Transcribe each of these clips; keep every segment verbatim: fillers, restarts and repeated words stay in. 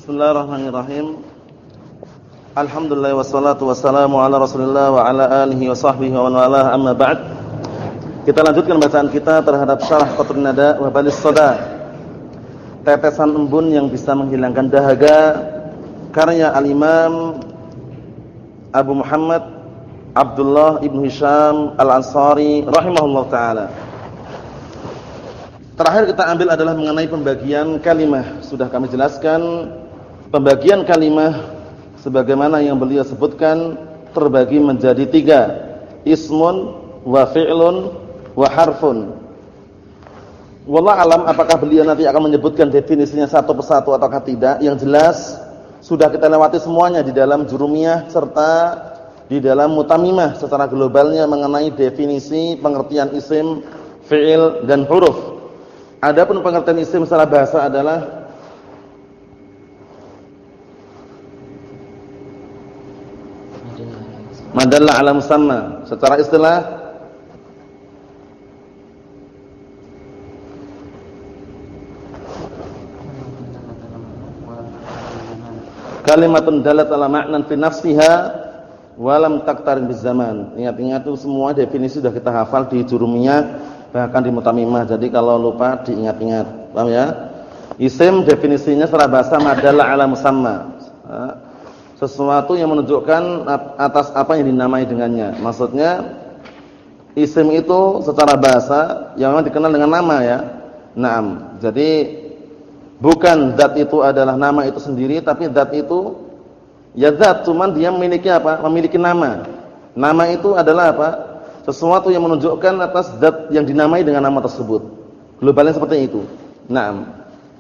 Bismillahirrahmanirrahim. Alhamdulillah wassalatu wassalamu ala Rasulillah wa ala alihi wa sahbihi wa man walah, amma ba'd. Kita lanjutkan bacaan kita terhadap Syarah Qatrun Nada wa Balis Sada. Tetesan embun yang bisa menghilangkan dahaga, karya Al-Imam Abu Muhammad Abdullah Ibn Hisham Al-Ansari rahimahullah ta'ala. Terakhir kita ambil adalah mengenai pembagian kalimah. Sudah kami jelaskan pembagian kalimah sebagaimana yang beliau sebutkan terbagi menjadi tiga, ismun wa fi'lun wa harfun. Wallahu alam apakah beliau nanti akan menyebutkan definisinya satu persatu ataukah tidak. Yang jelas sudah kita lewati semuanya di dalam jurumiyah serta di dalam mutamimah secara globalnya mengenai definisi pengertian isim, fi'il dan huruf. Adapun pengertian isim secara bahasa adalah madalla ala musamma. Secara istilah kalimatun dalat ala ma'nan fi nafsiha wa lam taqtarin biz zaman. Ingat-ingat itu semua definisi sudah kita hafal di jurumiyah bahkan di mutamimah. Jadi kalau lupa diingat-ingat. Paham ya? Isim definisinya secara bahasa madalla ala musamma. Sesuatu yang menunjukkan atas apa yang dinamai dengannya. Maksudnya isim itu secara bahasa yang memang dikenal dengan nama ya. Naam. Jadi bukan zat itu adalah nama itu sendiri, tapi zat itu ya zat, cuman dia memiliki apa? Memiliki nama. Nama itu adalah apa? Sesuatu yang menunjukkan atas zat yang dinamai dengan nama tersebut. Globalnya seperti itu. Naam.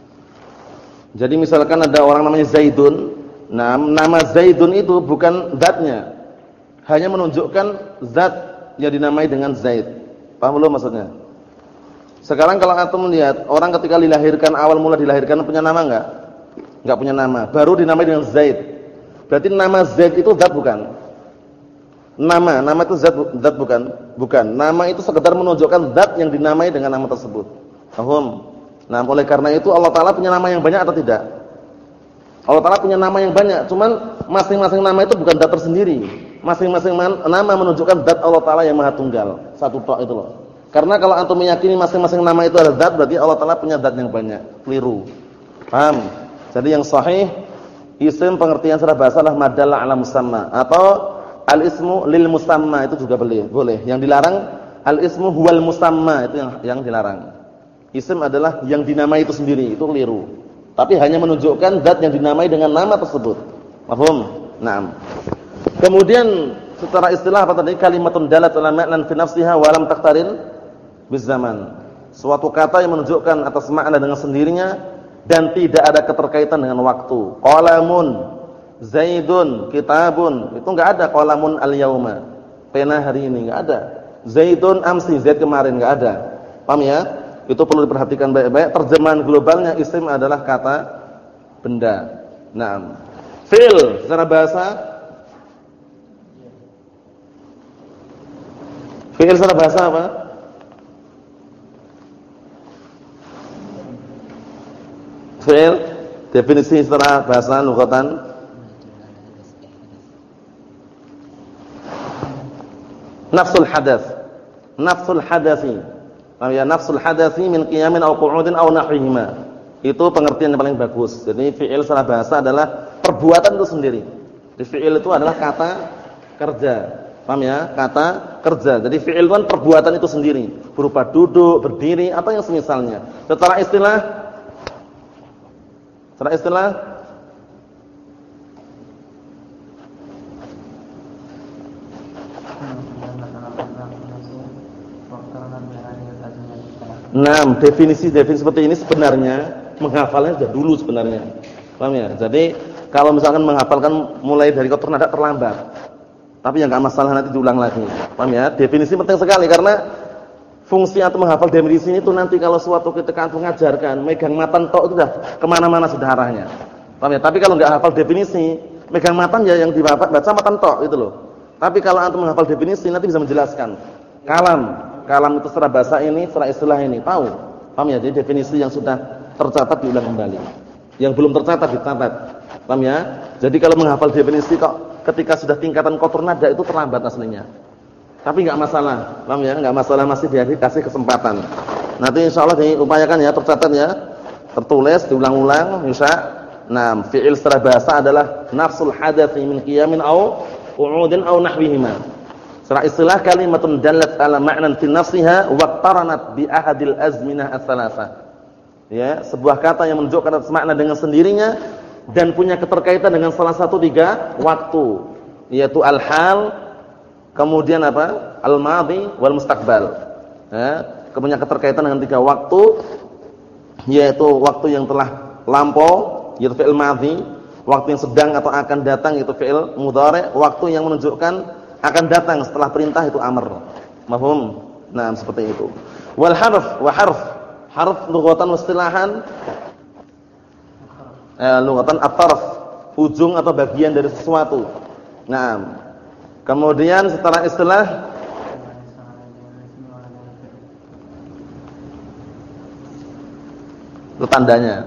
Jadi misalkan ada orang namanya Zaidun. Nah, nama Zaidun itu bukan zatnya. Hanya menunjukkan zat yang dinamai dengan Zaid. Paham belum maksudnya? Sekarang kalau antum melihat orang ketika dilahirkan, awal mula dilahirkan punya nama enggak? Enggak punya nama. Baru dinamai dengan Zaid. Berarti nama Zaid itu zat bukan? Nama, nama itu zat, zat bukan? Bukan. Nama itu sekedar menunjukkan zat yang dinamai dengan nama tersebut. Paham? Nah, oleh karena itu Allah Ta'ala punya nama yang banyak atau tidak? Allah Ta'ala punya nama yang banyak, cuman masing-masing nama itu bukan zat tersendiri. Masing-masing nama menunjukkan zat Allah Ta'ala yang maha tunggal. Satu tok itu loh. Karena kalau antum meyakini masing-masing nama itu adalah zat, berarti Allah Ta'ala punya zat yang banyak. Keliru. Paham? Jadi yang sahih, isim pengertian secara bahasa adalah madalla ala musamma. Atau al-ismu lil musamma, itu juga boleh. Boleh. Yang dilarang al-ismu huwal musamma, itu yang yang dilarang. Isim adalah yang dinamai itu sendiri, itu keliru. Tapi hanya menunjukkan zat yang dinamai dengan nama tersebut. Paham? Naam. Kemudian secara istilah apa tadi? Kalimatun dalat ala ma'nan fi nafsiha wa lam taqtarin biz zaman. Suatu kata yang menunjukkan atas makna dengan sendirinya dan tidak ada keterkaitan dengan waktu. Qalamun, Zaidun, kitabun, itu enggak ada qalamun al-yauma. Pena hari ini enggak ada. Zaidun amsi, Zaid kemarin enggak ada. Paham ya? Itu perlu diperhatikan baik-baik. Terjemahan globalnya isim adalah kata benda. Naam. Fi'il secara bahasa Fi'il secara bahasa apa? Fi'il definisi secara bahasa lughatan nafsul hadas. Nafsul hadasi. Ya, nafsul hadasi min qiyamin aw qu'udin aw nahwihima. Itu pengertian yang paling bagus. Jadi fi'il secara bahasa adalah perbuatan itu sendiri. Jadi fi'il itu adalah kata kerja. Paham ya? Kata kerja. Jadi fi'il itu kan perbuatan itu sendiri, berupa duduk, berdiri atau yang semisalnya. Secara istilah Secara istilah Nah, definisi-definisi seperti ini sebenarnya menghafalnya sudah dulu sebenarnya. Paham ya? Jadi kalau misalkan menghafalkan mulai dari Qatrun Nada terlambat. Tapi yang enggak masalah nanti diulang lagi. Paham ya? Definisi penting sekali karena fungsi atau menghafal definisi itu nanti kalau suatu ketika antum mengajarkan, megang matan tok itu sudah kemana mana sudah arahnya. Paham ya? Tapi kalau enggak hafal definisi, megang matan ya yang dibaca baca matan tok itu loh. Tapi kalau antum menghafal definisi nanti bisa menjelaskan. Kalam Kalam itu secara bahasa ini, secara istilah ini, tahu? Paham ya? Jadi definisi yang sudah tercatat diulang kembali. Yang belum tercatat dicatat. Paham ya? Jadi kalau menghafal definisi kok ketika sudah tingkatan kotor nada itu terlambat aslinya. Tapi enggak masalah. Paham ya? Enggak masalah, masih dikasih kesempatan. Nanti insyaallah diupayakan ya, tercatat ya. Tertulis, diulang-ulang, bisa. Nah, fi'il secara bahasa adalah nafsul hadatsi min qiyamin au qu'udin au nahwihima. Secara istilah kalimatun dallat ala ma'nan fi nafsiha wa qaranat bi ahadil azminah ats-tsalatsa. Ya, sebuah kata yang menunjukkan atas makna dengan sendirinya dan punya keterkaitan dengan salah satu tiga waktu, yaitu al-hal, kemudian apa? Al-madhi wal mustaqbal. Ya, punya keterkaitan dengan tiga waktu, yaitu waktu yang telah lampau, yaitu fi'il madhi, waktu yang sedang atau akan datang yaitu fi'il mudhari', waktu yang menunjukkan akan datang setelah perintah itu amr. Mafhum? Nah, seperti itu. Wal harf wa harf. Harf lughatan istilahan eh lughatan at-tarf, ujung atau bagian dari sesuatu. Nah, kemudian setelah istilah itu tandanya.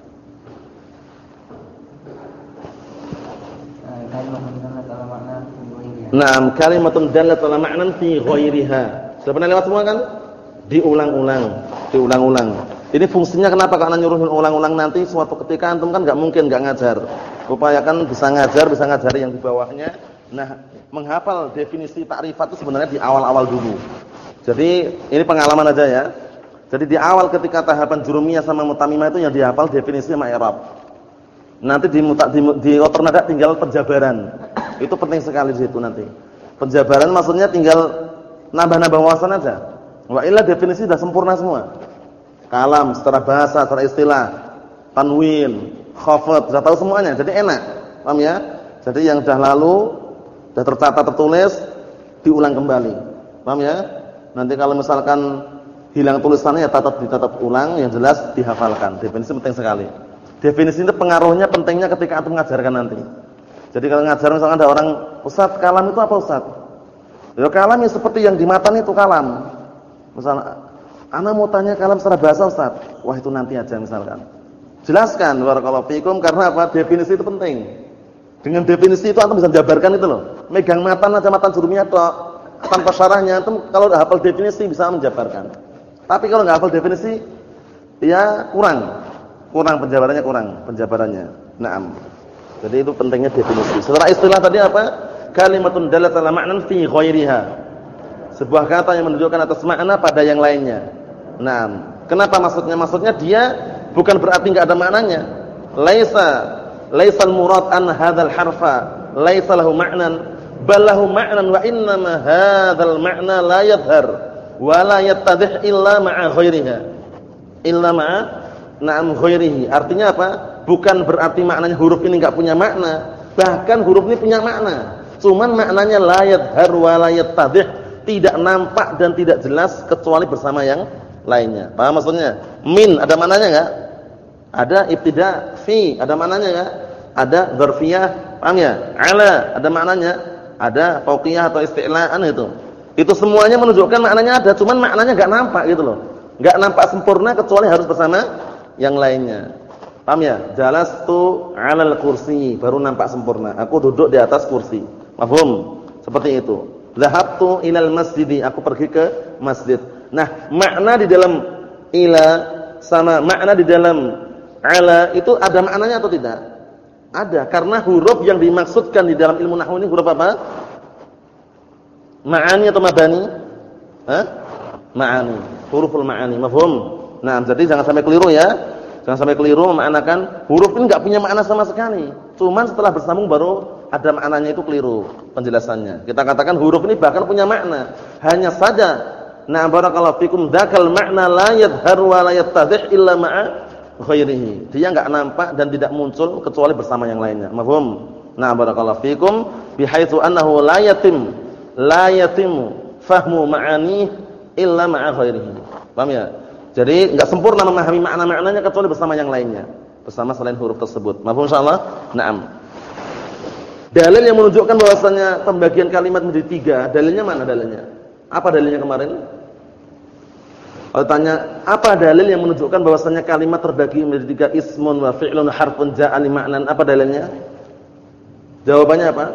Naam, kalimatun dallat ala ma'nan fi ghairiha. Sudah pernah lewat semua kan? Diulang-ulang, diulang-ulang. Ini fungsinya kenapa kalau nyuruh ulang-ulang nanti suatu ketika antum kan enggak mungkin enggak ngajar. Upayakan bisa ngajar, bisa ngajari yang di bawahnya. Nah, menghafal definisi takrifat itu sebenarnya di awal-awal dulu. Jadi, ini pengalaman aja ya. Jadi di awal ketika tahapan jurumiyah sama mutamimah itu yang dihafal definisi sama i'rab. Nanti di muta, di, di kotor nada tinggal penjabaran. Itu penting sekali di situ nanti. Penjabaran maksudnya tinggal nambah-nambah wawasan aja. Wa illa definisi sudah sempurna semua. Kalam secara bahasa, secara istilah, tanwin, khafad, sudah tahu semuanya. Jadi enak. Paham ya? Jadi yang sudah lalu sudah tercatat tertulis diulang kembali. Paham ya? Nanti kalau misalkan hilang tulisannya ya tatap ditatap ulang, yang jelas dihafalkan. Definisi penting sekali. Definisi itu pengaruhnya pentingnya ketika antum mengajarkan nanti. Jadi kalau ngajar misalkan ada orang, "Ustaz, kalam itu apa, Ustaz?" Ya kalam ya seperti yang di matan itu kalam. Misalnya, ana mau tanya kalam secara bahasa, Ustaz. Wah, itu nanti aja misalkan. Jelaskan barakallahu fikum karena apa? Definisi itu penting. Dengan definisi itu antum bisa menjabarkan itu loh. Megang matan aja matan jurumiyah tok, tanpa syarahnya antum kalau udah hafal definisi bisa menjabarkan. Tapi kalau enggak hafal definisi ya kurang. Kurang penjabarannya kurang, penjabarannya. Naam. Jadi itu pentingnya definisi. Secara istilah tadi apa? Kalimatun dallat ala ma'nan fi ghairiha. Sebuah kata yang menunjukkan atas makna pada yang lainnya. Naam. Kenapa maksudnya? Maksudnya dia bukan berarti enggak ada maknanya. Laisa laisal murad an hadzal harfa laisa lahu ma'nan bal lahu ma'nan wa innama hadzal ma'na la yadhhar wa la yattadih illa ma'a ghairiha. Illa ma'a na'am ghairihi. Artinya apa? Bukan berarti maknanya huruf ini enggak punya makna, bahkan huruf ini punya makna. Cuman maknanya la yadhhar wa la yattadih, tidak nampak dan tidak jelas kecuali bersama yang lainnya. Paham maksudnya? Min ada maknanya enggak? Ada ibtida, fi ada maknanya enggak? Ada dzarfiyah, paham ya? Ala ada maknanya, ada fauqiyah atau isti'laan itu. Itu semuanya menunjukkan maknanya ada, cuman maknanya enggak nampak gitu loh. Enggak nampak sempurna kecuali harus bersama yang lainnya. Paham ya? Jalastu 'alal kursi, baru nampak sempurna. Aku duduk di atas kursi. Paham? Seperti itu. Dhahabtu ilal masjidi, aku pergi ke masjid. Nah, makna di dalam ila sama makna di dalam ala itu ada maknanya atau tidak? Ada, karena huruf yang dimaksudkan di dalam ilmu nahwu ini huruf apa? Ma'ani atau mabani? Hah? Ma'ani, huruful ma'ani. Mafhum? Nah, jadi jangan sampai keliru ya. Jangan sampai keliru memmaknakan huruf ini enggak punya makna sama sekali. Cuman setelah bersambung baru ada maknanya, itu keliru penjelasannya. Kita katakan huruf ini bahkan punya makna. Hanya saja na barakallahu fikum dzakal makna la yadhhar wa la yattadih illa ma'a ghairihi. Dia enggak nampak dan tidak muncul kecuali bersama yang lainnya. Mafhum? Na barakallahu fikum bihaitsu annahu la yatim la yatim fahmu ma'ani illa ma'a ghairihi. Paham ya? Jadi enggak sempurna memahami makna-maknanya kecuali bersama yang lainnya, bersama selain huruf tersebut. Mafhum insyaallah? Naam. Dalil yang menunjukkan bahwasanya pembagian kalimat menjadi tiga, dalilnya mana dalilnya? Apa dalilnya kemarin? Kalau tanya, apa dalil yang menunjukkan bahwasanya kalimat terbagi menjadi tiga, ismun wa fi'lun harfun ja'a li ma'nan? Apa dalilnya? Jawabannya apa?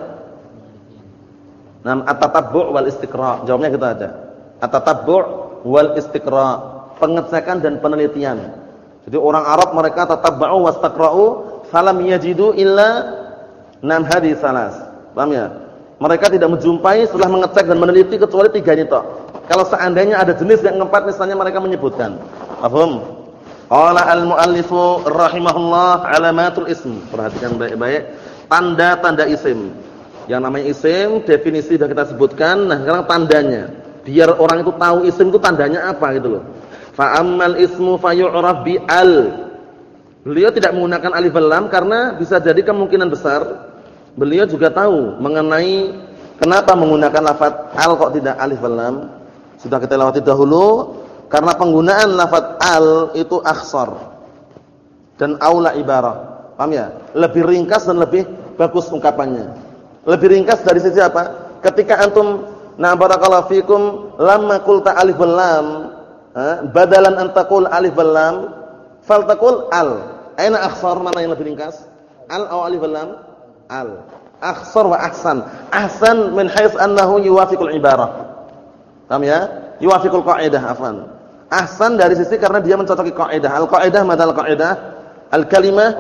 Nam at-tatabbu' wal istiqra'. Jawabnya gitu aja. At-tatabbu' wal istiqra', pengecekan dan penelitian. Jadi orang Arab mereka tatabba'u wastaqra'u falam yajidu illa nam hadis salas. Paham ya? Mereka tidak menjumpai setelah mengecek dan meneliti kecuali tiga ini tok. Kalau seandainya ada jenis yang keempat misalnya mereka menyebutkan. Paham? Qala al-muallifu rahimahullah alamatul ism. Perhatikan baik-baik tanda-tanda isim. Yang namanya isim definisi sudah kita sebutkan, nah sekarang tandanya. Biar orang itu tahu isim itu tandanya apa gitu loh. Fa ammal ismu fayu'raf bi al. Beliau tidak menggunakan alif lam karena bisa jadi kemungkinan besar beliau juga tahu mengenai kenapa menggunakan lafaz al kok tidak alif lam. Sudah kita lewati dahulu karena penggunaan lafaz al itu akhsar dan aula ibarah. Paham ya? Lebih ringkas dan lebih bagus ungkapannya. Lebih ringkas dari sisi apa? Ketika antum na barakallahu fikum lamma qulta alif lam, badalan an taqul alif lam, faltaqul al. Aina akhsar, mana yang lebih ringkas? Al atau alif lam? Al. Akhsar wa ahsan. Ahsan min haits annahu yuwafiqul ibarah. Paham ya? Yuwafiqul qaidah, afwan. Ahsan dari sisi karena dia mencocoki kaidah. Al-qaidah madal qaidah al-kalimah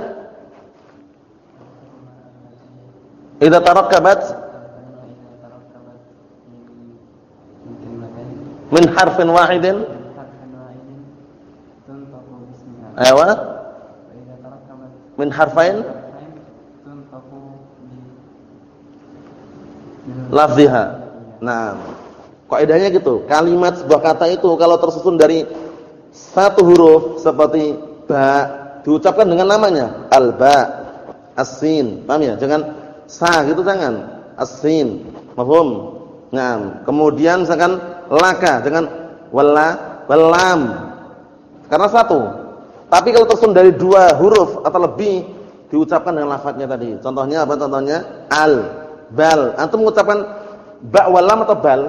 idza tarakkabat min harfin wahidin aywa min harfain lafziha. Nah, kaidahnya gitu. Kalimat sebuah kata itu kalau tersusun dari satu huruf seperti ba diucapkan dengan namanya al-ba, as-sin. Paham ya? Jangan sa gitu, jangan. As-sin. Paham? Nah, kemudian misalkan laka, jangan wala, walam. Karena satu. Tapi kalau tersusun dari dua huruf atau lebih diucapkan dengan lafadznya tadi. Contohnya apa? Contohnya al, bal. Antum mengucapkan ba walam atau bal?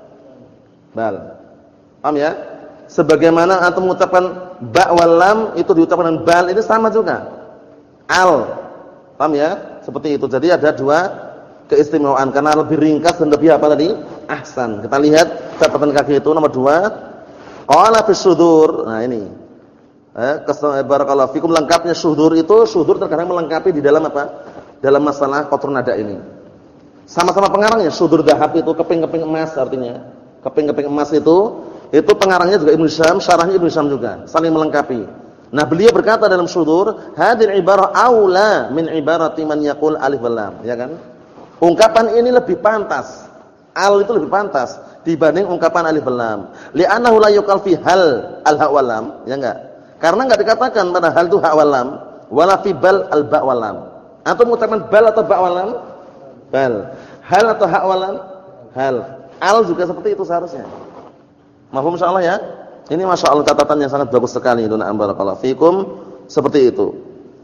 Bal. Paham ya? Sebagaimana antum mengucapkan ba wal lam itu diucapkan dengan bal, itu sama juga. Al. Paham ya? Seperti itu. Jadi ada dua keistimewaan karena lebih ringkas dan lebih apa tadi? Ahsan. Kita lihat catatan kaki itu nomor dua. Qala fi sudur. Nah, ini. Eh, barakallahu fikum, lengkapnya sudur itu, sudur terkadang melengkapi di dalam apa? Dalam masalah qatrun nada ini. Sama-sama pengarangnya, sudur dhahab itu keping-keping emas artinya. Keping-keping emas itu, itu pengarangnya juga Ibnu Syam, syarahnya Ibnu Syam juga, saling melengkapi. Nah, beliau berkata dalam syudur, hadir ibarah aula min ibarati man yaqul alif wal lam, ya kan? Ungkapan ini lebih pantas. Al itu lebih pantas dibanding ungkapan alif wal lam. Li'annahu la yuqal fi hal al ha wal lam, ya enggak? Karena enggak dikatakan pada hal itu ha wal lam, wala fi bal al ba wal lam. Atau mengucapkan bal atau ba wal lam? Bal. Hal atau ha wal lam? Hal. Al juga seperti itu seharusnya. Mafhum insyaallah ya? Ini masyaallah catatan yang sangat bagus sekali itu. Na'am barakallahu fikum. Seperti itu.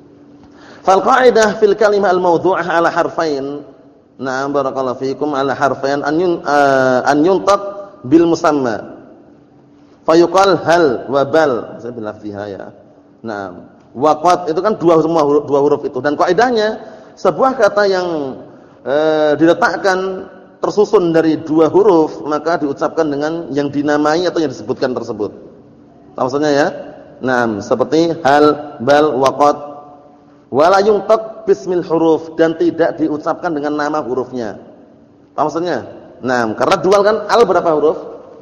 Fal qaidah fil kalimah al mawdhu'ah ala harfain. Na'am barakallahu fikum ala harfain an yun uh, an yuntaq bil musamma. Fayuqal hal wa bal. Saya bilang fiha ya. Naam. Wa qad itu kan dua semua huruf, dua huruf itu, dan kaidahnya sebuah kata yang uh, diletakkan tersusun dari dua huruf maka diucapkan dengan yang dinamai atau yang disebutkan tersebut. Maksudnya ya? Naam, seperti hal, bal, waqad. Wala yuntaq bismil huruf, dan tidak diucapkan dengan nama hurufnya. Apa maksudnya? Naam, karena dual kan al berapa huruf?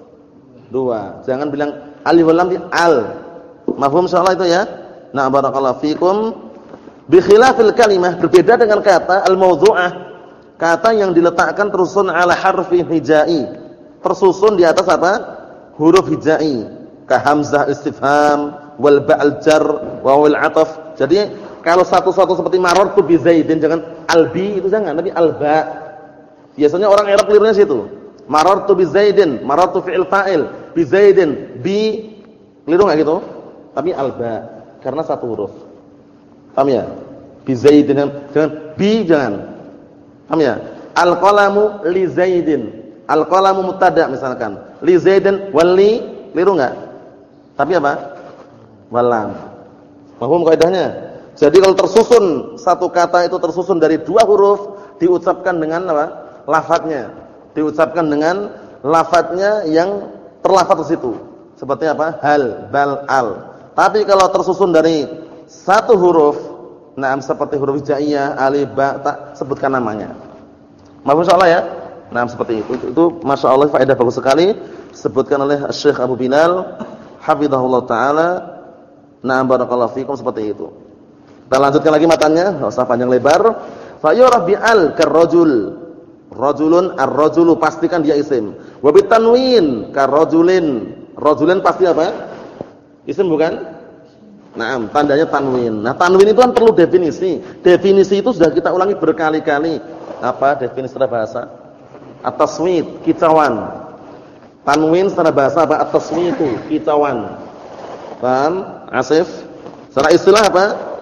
Dua. Jangan bilang alif lam di al. Mafhum insyaallah itu ya? Nah, barakallahu fikum. Bi khilafil kalimah, berbeda dengan kata al-mawdhu'ah. Kata yang diletakkan tersusun ala harfi hijai, tersusun di atas apa? Huruf hijai, ka hamzah istifham, wal ba'al jar, wa wal ataf. Jadi kalau satu-satu seperti marartu bi Zaidin, jangan albi itu jangan, tapi alba. Biasanya orang Arab kelirunya situ. Marartu bi Zaidin, marartu fi'il fa'il, bi Zaidin, bi keliru enggak gitu? Tapi alba karena satu huruf. Paham ya? Bi Zaidin, jangan bi jangan. Paham ya? Al-qalamu li Zaidin. Al-qalamu mubtada misalkan. Li Zaidin wal li keliru enggak? Tapi apa? Walam. Paham kaidahnya? Jadi kalau tersusun satu kata itu tersusun dari dua huruf, diucapkan dengan apa? Lafadznya. Diucapkan dengan lafadznya yang terlafaz di situ. Seperti apa? Hal, bal, al. Tapi kalau tersusun dari satu huruf, nah seperti huruf hijaiyah, alif, ba, ta, sebutkan namanya. Maaf insyaallah ya. Nah seperti itu. Itu, itu masya Allah faedah bagus sekali. Sebutkan oleh Syekh Abu Bilal, hafizahullah taala. Nah barakallahu fikum seperti itu. Kita lanjutkan lagi matanya, enggak usah panjang lebar. Fa yurab bi'al karrajul. Rajulun ar-rajulu pastikan dia isim. Wa bitanwin karrajulin. Rajulin pasti apa? Isim bukan? Naam, tandanya tanwin. Nah, tanwin itu kan perlu definisi. Definisi itu sudah kita ulangi berkali-kali. Apa definisi secara bahasa? At-tasmit, kicauan. Tanwin secara bahasa apa? At-tasmitu, kicauan. Paham? Asif. Secara istilah apa?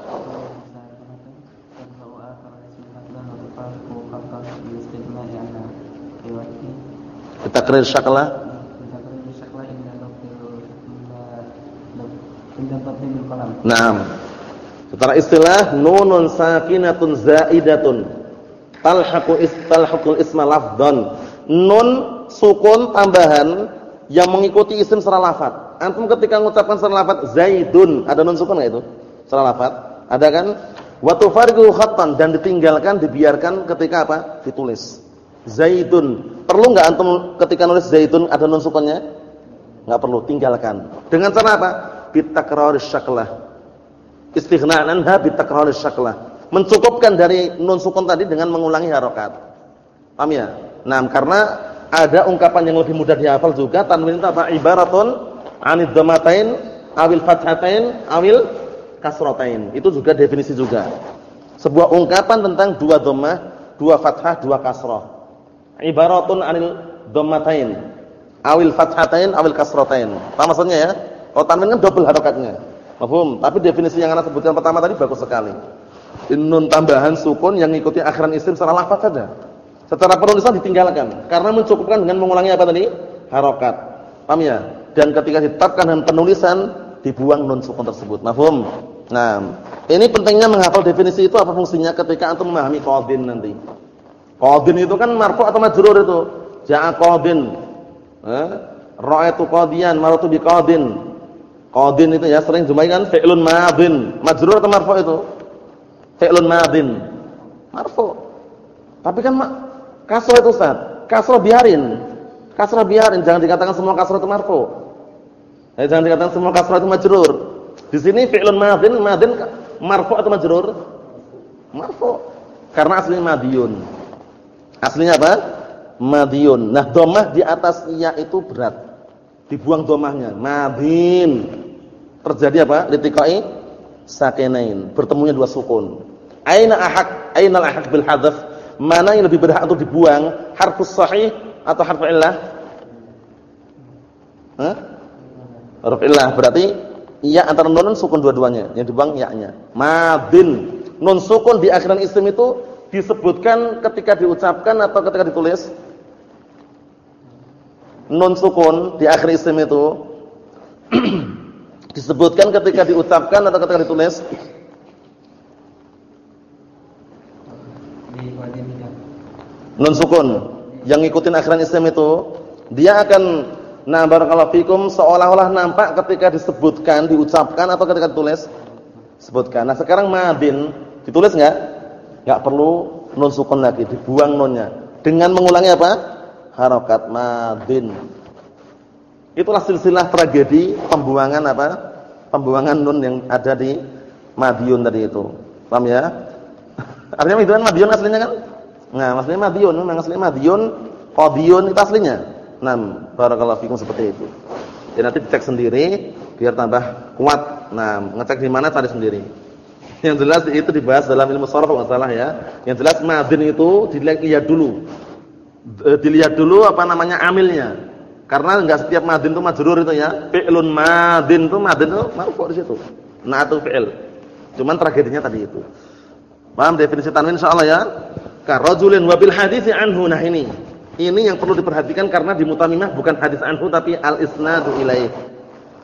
Kita kira syaklah. Naam. Secara istilah nunun sakinatun zaidatun talhaqu istalhaqul isma lafdhan. Nun sukun tambahan yang mengikuti isim secara lafaz. Antum ketika mengucapkan secara lafaz Zaidun, ada nun sukun enggak itu? Secara lafaz? Ada kan? Wa tufariqu khattan, dan ditinggalkan, dibiarkan ketika apa? Ditulis. Zaidun. Perlu enggak antum ketika nulis Zaidun ada nun sukunnya? Enggak perlu, tinggalkan. Dengan cara apa? Bitakraris syaklah. Istighna'an anha bitakraris syaklah. Mencukupkan dari nun sukun tadi dengan mengulangi harokat. Paham ya? Nah, karena ada ungkapan yang lebih mudah dihafal juga, tanwin itu apa? Ibaratun 'anid dhammatain awil fathatain awil kasratain. Itu juga definisi juga. Sebuah ungkapan tentang dua dhammah, dua fathah, dua kasrah. Ibaratun 'anil dhammatain awil fathatain awil kasratain. Paham maksudnya ya? Oh, tanwin kan double harokatnya. Paham? Tapi definisi yang ana sebutkan pertama tadi bagus sekali. Nun tambahan sukun yang ngikuti akhiran isim secara lafaz saja. Secara penulisan ditinggalkan karena mencukupkan dengan mengulangi apa tadi? Harokat. Paham ya? Dan ketika ditetapkan dengan penulisan dibuang nun sukun tersebut. Mafhum? Nah, ini pentingnya menghafal definisi itu apa fungsinya ketika antum memahami qadin nanti. Qadin itu kan marfu atau majrur itu. Ja'a qadin. Eh? Ra'aitu qadiyan, maratu bi qadin. Qadin itu ya sering jumpai kan fi'lun madin. Majrur atau marfu itu? Fi'lun madin. Marfu. Tapi kan kasrah itu Ustaz. Kasrah biarin. Kasrah biarin, jangan dikatakan semua kasrah itu marfu. Eh, jangan dikatakan semua kasrah itu majrur. Di sini fi'lun madin, madin marfu atau majrur? Marfu. Karena aslinya madiyun. Aslinya apa? Madiyun. Nah, dhammah di atas ya itu berat. Dibuang dhammahnya. Madin. Terjadi apa? Litiqai sakinain. Bertemunya dua sukun. Aina ahaq? Aina al-ahaq bil hadzf? Mana yang lebih berhak untuk dibuang? Harfus sahih atau harfu illah? Hah? Harfu illah berarti iya antara nun sukun dua-duanya, yang dibuang ya-nya. Madin. Nun sukun di akhiran isim itu disebutkan ketika diucapkan atau ketika ditulis? Nun sukun di akhir isim itu disebutkan ketika diucapkan atau ketika ditulis? Nun sukun yang ngikutin akhiran isim itu dia akan na barakallahu fikum seolah-olah nampak ketika disebutkan, diucapkan atau ketika ditulis? Sebutkan. Nah, sekarang madin ditulis enggak? Enggak perlu nun sukun lagi, dibuang nunnya. Dengan mengulangi apa? Harokat madin. Itulah silsilah tragedi pembuangan apa? Pembuangan nun yang ada di madiyun tadi itu. Paham ya? Artinya itu kan madiyun aslinya kan? Nah, maksudnya madiyun, memang aslinya madiyun, qadiyun itu aslinya. Nah, barakallahu fikum seperti itu. Ya nanti dicek sendiri biar tambah kuat. Nah, ngecek di mana cari sendiri. Yang jelas itu dibahas dalam ilmu sharaf enggak salah ya. Yang jelas madin itu dilihat dulu. Dilihat dulu apa namanya amilnya. Karena enggak setiap madin itu majrur itu ya. Fi'lun madin itu madin itu marfu di situ. Na'atu fi'il. Cuman tragedinya tadi itu. Paham definisi tanwin insyaallah ya? Ka rajulin wa bil hadits anhu. Nah ini. Ini yang perlu diperhatikan karena di mutamimah bukan hadis anhu tapi al isnadu ilaih.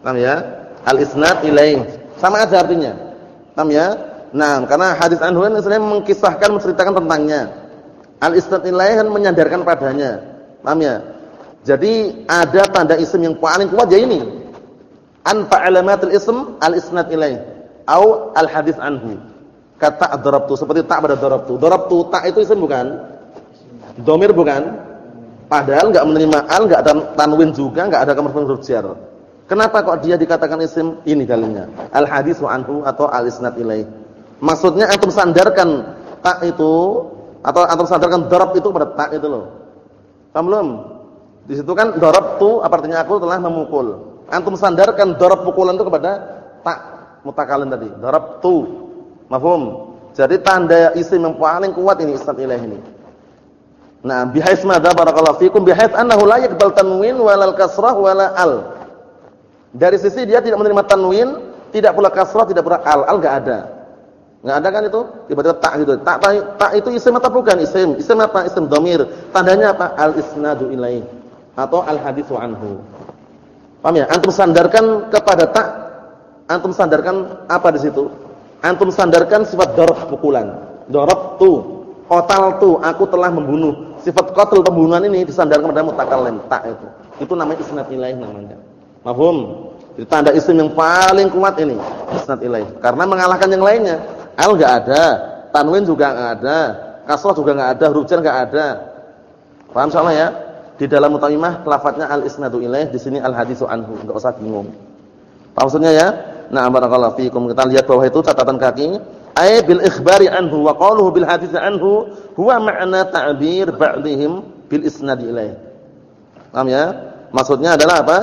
Paham ya? Al-isnad ilaih. Sama aja artinya. Paham ya? Nah, karena hadis anhu kan istilahnya mengkisahkan, menceritakan tentangnya. Al-isnad ilaih kan menyandarkan padanya. Paham ya? Jadi ada tanda isim yang paling kuat ya ini. Anfa alamatul ism al-isnad ilaih au al-hadis anhu. Kata ad-darabtu seperti tak pada darabtu. Darabtu tak itu isim bukan? Dhamir bukan? Padahal enggak menerima al, enggak ada tanwin juga, enggak ada kamar huruf jar. Kenapa kok dia dikatakan isim? Ini dalilnya. Al-haditsu anhu atau al-isnad ilaih. Maksudnya antum sandarkan tak itu atau antum sandarkan darab itu pada tak itu loh. Paham belum? Di situ kan darabtu artinya aku telah memukul. Antum sandarkan darab pukulan itu kepada tak mutakalim tadi. Darabtu. Mafhum? Jadi tanda isim yang paling kuat ini isnad ilaih ini. Nah, bihaits madza barakallahu fikum bihaits annahu la yaqbal tanwin walal kasrah wala al. Dari sisi dia tidak menerima tanwin, tidak pula kasrah, tidak pula al. Al enggak ada. Enggak ada kan itu? Tiba-tiba tak gitu. Tak, tak, tak itu isim atau bukan isim? Isim apa? Isim dhamir. Tandanya apa? Al-isnadu ilaih atau al-haditsu anhu. Paham ya? Antum sandarkan kepada tak, antum sandarkan apa di situ? Antum sandarkan sifat darab pukulan. Darabtu, qataltu, aku telah membunuh. Sifat qatl pembunuhan ini disandarkan pada mutakallim tak itu. Itu namanya isnad ilaih namanya. Mafhum? Jadi tanda isim yang paling kuat ini isnad ilaih. Karena mengalahkan yang lainnya. Al enggak ada, tanwin juga enggak ada, kasrah juga enggak ada, huruf jar enggak ada. Paham insyaallah ya? Di dalam mutammimah lafadznya al-isnadu ilaih, di sini al-haditsu anhu, enggak usah bingung. Paham maksudnya ya? Nah, barakallahu fiikum. Kita lihat bawah itu catatan kaki. Ay bil ikhbari anhu wa qaluhu bil haditsi anhu huwa ma'na ta'bir ba'dihim bil isnad ilaih. Paham ya? Maksudnya adalah apa?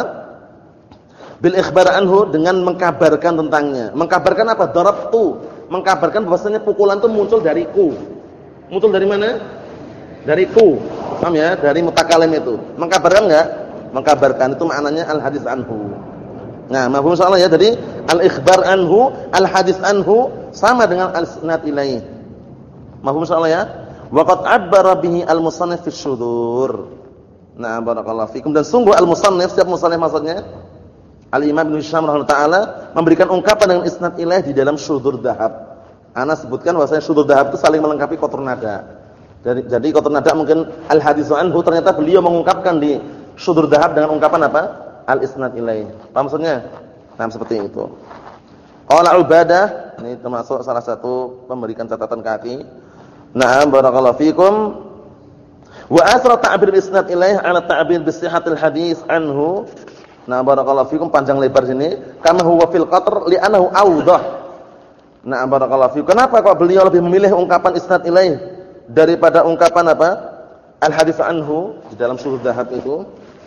Bil ikhbar anhu dengan mengkabarkan tentangnya. Mengkabarkan apa? Darabtu. Mengkabarkan bahwasanya pukulan itu muncul dari ku. Muncul dari mana? Dari ku. Paham ya? Dari mutakalim itu. Mengkabarkan enggak? Mengkabarkan itu maknanya al-hadits anhu. Nah, mafhum insyaallah ya. Jadi al-ikhbar anhu, al-hadits anhu sama dengan al-isnad ilaih. Mafhum insyaallah ya. Wa qad 'abbara bihi al-musannif fi syudur. Nah, barakallahu fikum. Dan sungguh al-musannif, siapa musannif maksudnya? Al-Imam Ibnu Hisham rahimahullah taala memberikan ungkapan dengan isnad ilaih di dalam syudur dhahab. Ana sebutkan bahwasanya syudur dhahab itu saling melengkapi qatur nada. Jadi jadi qatur nada mungkin al-haditsu anhu, ternyata beliau mengungkapkan di syudur dhahab dengan ungkapan apa? Al-isnad ilaih. Paham maksudnya? Nah, seperti itu. Qala Ubadah, ini termasuk salah satu pemberikan catatan kaki. Na'am barakallahu fikum. Wa asra ta'bir al-isnad ilaih 'ala ta'bir bi sihhatil hadits anhu. Nah, barakallahu fikum, panjang lebar sini. Kama huwa fil qatr li'annahu awdah. Nah, barakallahu fikum. Kenapa kok beliau lebih memilih ungkapan isnad ilaih daripada ungkapan apa? Al-hadits anhu di dalam syuhud dhahab itu?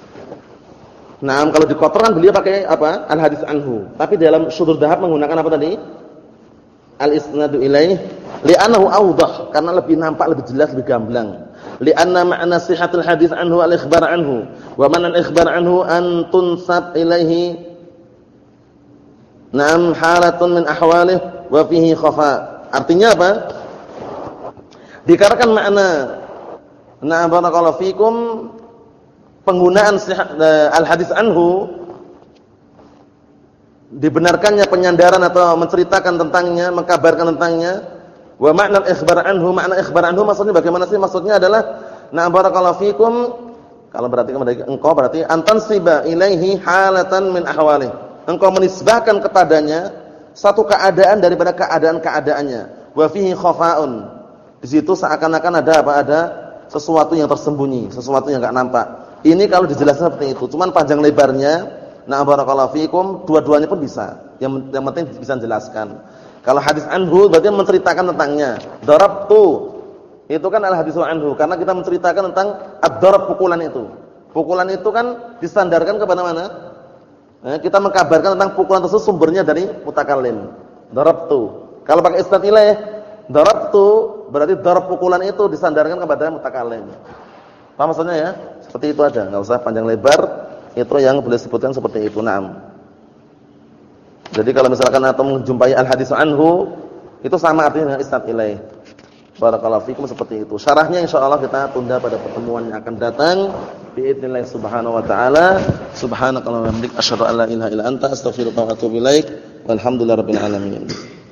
Nah, kalau di qatr kan beliau pakai apa? Al-hadits anhu. Tapi dalam syuhud dhahab menggunakan apa tadi? Al-isnadu ilaih li'annahu awdah, karena lebih nampak, lebih jelas, lebih gamblang. Li'anna ma'na sihhatul hadits anhu al-ikhbar anhu wa man al-ikhbar anhu an tunsab ilaihi na'am halatun min ahwalih wa fihi khafa. Artinya apa? Dikarenakan makna na'am barakallahu fikum penggunaan al-hadits anhu, dibenarkannya penyandaran atau menceritakan tentangnya, mengkabarkan tentangnya. Wa makna al-ikhbar anhu, makna ikhbar anhu maksudnya bagaimana sih? Maksudnya adalah na barakallahu fikum, kalau berarti kepada engkau berarti antansiba ilaihi halatan min ahwali. Engkau menisbahkan kepadanya satu keadaan daripada keadaan-keadaannya. Wa fihi khafa'un. Di situ seakan-akan ada apa? Ada sesuatu yang tersembunyi, sesuatu yang enggak nampak. Ini kalau dijelaskan seperti itu, cuman panjang lebarnya na barakallahu fikum dua-duanya pun bisa. Yang yang penting bisa jelaskan. Kalau hadis anhu berarti menceritakan tentangnya. Darabtu itu kan al-haditsu anhu, karena kita menceritakan tentang ad-darab, pukulan itu. Pukulan itu kan disandarkan kepada mana? Nah, kita mengkabarkan tentang pukulan tersebut sumbernya dari mutakallim. Darabtu. Kalau pakai isnad ilaih, darabtu berarti darab pukulan itu disandarkan kepada mutakallim. Paham maksudnya ya? Seperti itu aja, enggak usah panjang lebar. Itu yang boleh sebutkan seperti itu. Naam. Jadi kalau misalkan atau menjumpai al-hadits anhu, itu sama artinya dengan isnad ilaih. Barakallahu fikum, seperti itu. Syarahnya insyaallah kita tunda pada pertemuan yang akan datang. Biidznillah subhanahu wa ta'ala. Subhanakallahumma wa bihamdika asyhadu an la ilaha illa anta astaghfiruka wa atubu ilaik. Walhamdulillahirabbil alamin.